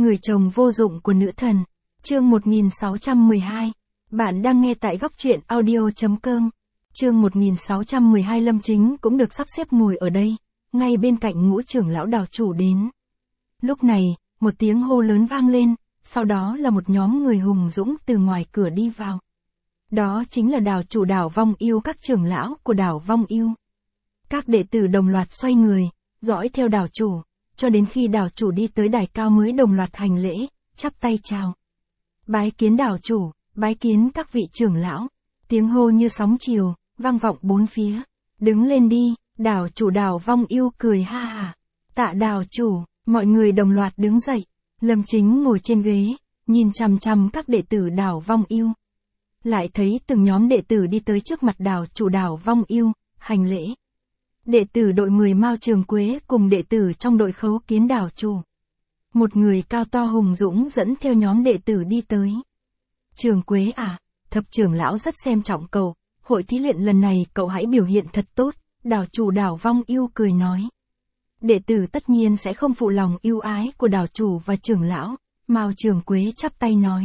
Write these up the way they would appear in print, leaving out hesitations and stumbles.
Người chồng vô dụng của nữ thần. Chương 1612. Bạn đang nghe tại góc truyện audio.com. Chương 1612. Lâm Chính cũng được sắp xếp ngồi ở đây, ngay bên cạnh Ngũ trưởng lão Đào chủ đến. Lúc này, một tiếng hô lớn vang lên, sau đó là một nhóm người hùng dũng từ ngoài cửa đi vào. Đó chính là Đào chủ Đào Vong Yêu, các trưởng lão của Đào Vong Yêu. Các đệ tử đồng loạt xoay người, dõi theo Đào chủ, cho đến khi Đào chủ đi tới đài cao mới đồng loạt hành lễ, chắp tay chào. Bái kiến Đào chủ, bái kiến các vị trưởng lão. Tiếng hô như sóng chiều, vang vọng bốn phía. Đứng lên đi, Đào chủ Đào Vong Yêu cười ha hả. Tạ Đào chủ, mọi người đồng loạt đứng dậy. Lâm Chính ngồi trên ghế, nhìn chằm chằm các đệ tử Đào Vong Yêu. Lại thấy từng nhóm đệ tử đi tới trước mặt Đào chủ Đào Vong Yêu, hành lễ. Đệ tử đội 10 Mao Trường Quế cùng đệ tử trong đội khấu kiến Đào chủ. Một người cao to hùng dũng dẫn theo nhóm đệ tử đi tới. Trường Quế à, thập trưởng lão rất xem trọng cậu, hội thí luyện lần này cậu hãy biểu hiện thật tốt, Đào chủ Đào Vong Yêu cười nói. Đệ tử tất nhiên sẽ không phụ lòng yêu ái của Đào chủ và trưởng lão, Mao Trường Quế chắp tay nói.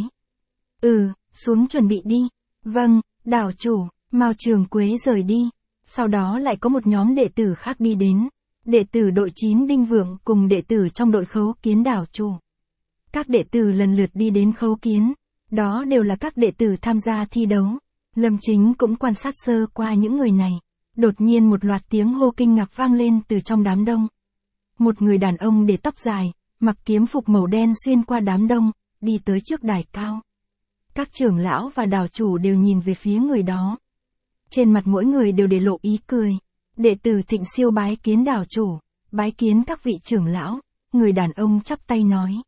Xuống chuẩn bị đi. Vâng, Đào chủ. Mao Trường Quế rời đi. Sau đó lại có một nhóm đệ tử khác đi đến. Đệ tử đội 9 Đinh Vượng cùng đệ tử trong đội khấu kiến Đào chủ. Các đệ tử lần lượt đi đến khấu kiến. Đó đều là các đệ tử tham gia thi đấu. Lâm Chính cũng quan sát sơ qua những người này. Đột nhiên một loạt tiếng hô kinh ngạc vang lên từ trong đám đông. Một người đàn ông để tóc dài, mặc kiếm phục màu đen xuyên qua đám đông, đi tới trước đài cao. Các trưởng lão và Đào chủ đều nhìn về phía người đó. Trên mặt mỗi người đều để lộ ý cười. Đệ tử Thịnh Siêu bái kiến Đào chủ, bái kiến các vị trưởng lão, người đàn ông chắp tay nói.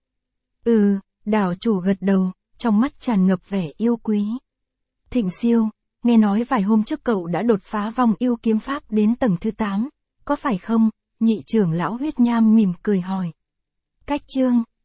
Đào chủ gật đầu, trong mắt tràn ngập vẻ yêu quý. Thịnh Siêu, nghe nói vài hôm trước cậu đã đột phá vong yêu kiếm pháp đến tầng thứ 8, có phải không? Nhị trưởng lão Huyết Nham mỉm cười hỏi. Cách chương,